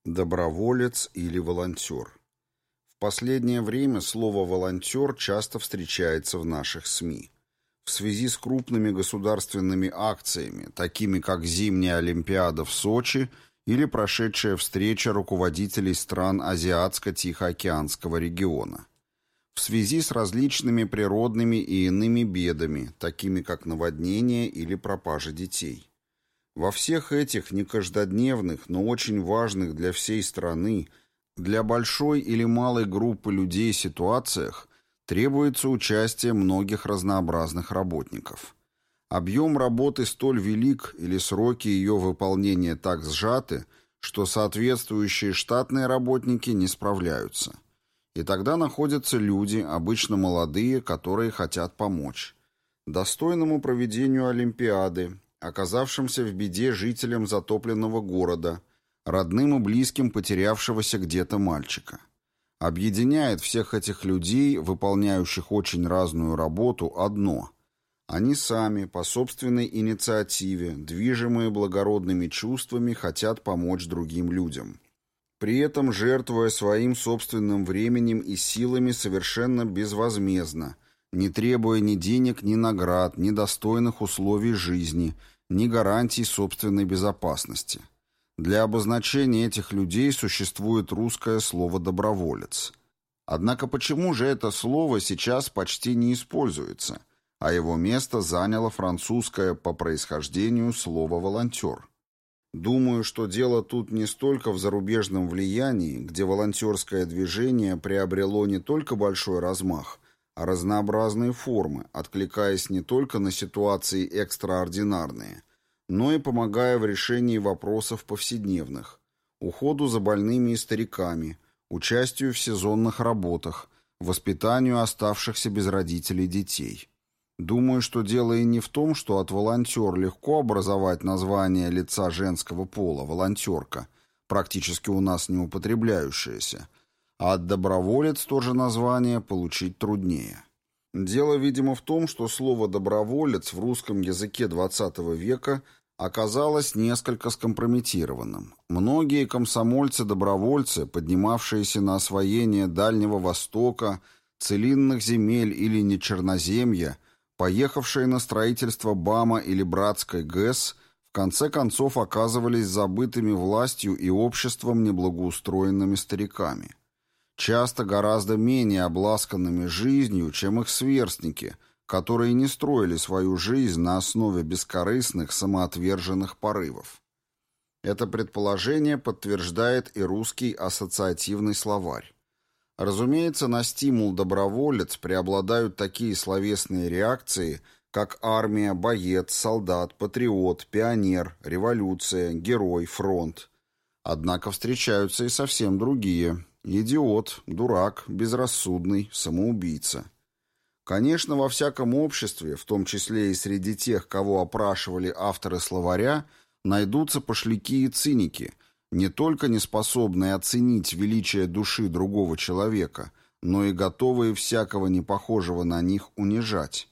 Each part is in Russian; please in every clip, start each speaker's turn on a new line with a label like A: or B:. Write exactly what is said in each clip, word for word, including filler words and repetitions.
A: Доброволец или волонтер. В последнее время слово «волонтер» часто встречается в наших СМИ. В связи с крупными государственными акциями, такими как Зимняя Олимпиада в Сочи или прошедшая встреча руководителей стран Азиатско-Тихоокеанского региона. В связи с различными природными и иными бедами, такими как наводнения или пропажа детей. Во всех этих некаждодневных, но очень важных для всей страны, для большой или малой группы людей ситуациях требуется участие многих разнообразных работников. Объем работы столь велик или сроки ее выполнения так сжаты, что соответствующие штатные работники не справляются. И тогда находятся люди, обычно молодые, которые хотят помочь. Достойному проведению Олимпиады, оказавшимся в беде жителям затопленного города, родным и близким потерявшегося где-то мальчика. Объединяет всех этих людей, выполняющих очень разную работу, одно. Они сами, по собственной инициативе, движимые благородными чувствами, хотят помочь другим людям. При этом жертвуя своим собственным временем и силами совершенно безвозмездно, не требуя ни денег, ни наград, ни достойных условий жизни, ни гарантий собственной безопасности. Для обозначения этих людей существует русское слово «доброволец». Однако почему же это слово сейчас почти не используется, а его место заняло французское по происхождению слово «волонтер»? Думаю, что дело тут не столько в зарубежном влиянии, где волонтерское движение приобрело не только большой размах, а разнообразные формы, откликаясь не только на ситуации экстраординарные, но и помогая в решении вопросов повседневных, уходу за больными и стариками, участию в сезонных работах, воспитанию оставшихся без родителей детей. Думаю, что дело и не в том, что от волонтер легко образовать название лица женского пола, волонтерка, практически у нас не употребляющееся, а от доброволец тоже название получить труднее. Дело, видимо, в том, что слово «доброволец» в русском языке двадцатого века оказалось несколько скомпрометированным. Многие комсомольцы-добровольцы, поднимавшиеся на освоение Дальнего Востока, целинных земель или нечерноземья, поехавшие на строительство БАМа или Братской ГЭС, в конце концов оказывались забытыми властью и обществом неблагоустроенными стариками. Часто гораздо менее обласканными жизнью, чем их сверстники, которые не строили свою жизнь на основе бескорыстных, самоотверженных порывов. Это предположение подтверждает и русский ассоциативный словарь. Разумеется, на стимул «доброволец» преобладают такие словесные реакции, как армия, боец, солдат, патриот, пионер, революция, герой, фронт. Однако встречаются и совсем другие – идиот, дурак, безрассудный, самоубийца. Конечно, во всяком обществе, в том числе и среди тех, кого опрашивали авторы словаря, найдутся пошляки и циники, не только неспособные оценить величие души другого человека, но и готовые всякого непохожего на них унижать.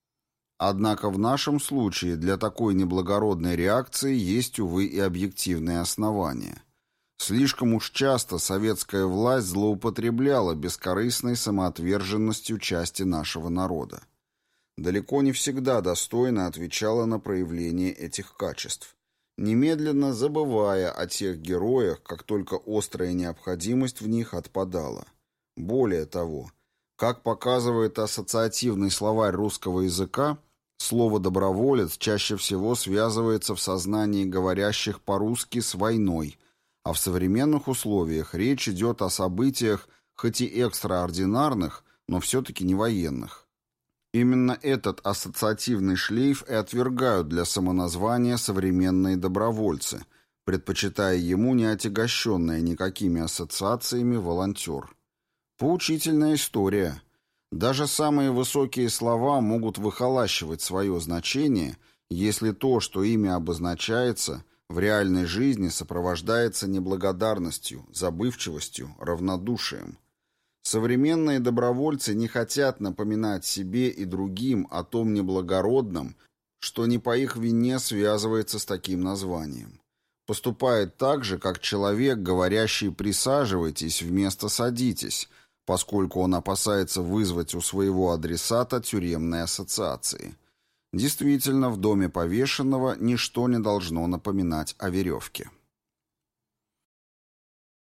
A: Однако в нашем случае для такой неблагородной реакции есть, увы, и объективные основания. Слишком уж часто советская власть злоупотребляла бескорыстной самоотверженностью части нашего народа. Далеко не всегда достойно отвечала на проявление этих качеств, немедленно забывая о тех героях, как только острая необходимость в них отпадала. Более того, как показывает ассоциативный словарь русского языка, слово «доброволец» чаще всего связывается в сознании говорящих по-русски с войной, а в современных условиях речь идет о событиях, хоть и экстраординарных, но все-таки не военных. Именно этот ассоциативный шлейф и отвергают для самоназвания современные добровольцы, предпочитая ему неотягощенное никакими ассоциациями волонтер. Поучительная история. Даже самые высокие слова могут выхолащивать свое значение, если то, что ими обозначается, в реальной жизни сопровождается неблагодарностью, забывчивостью, равнодушием. Современные добровольцы не хотят напоминать себе и другим о том неблагородном, что не по их вине связывается с таким названием. По Поступает так же, как человек, говорящий «присаживайтесь» вместо «садитесь», поскольку он опасается вызвать у своего адресата тюремные ассоциации. Действительно, в доме повешенного ничто не должно напоминать о веревке.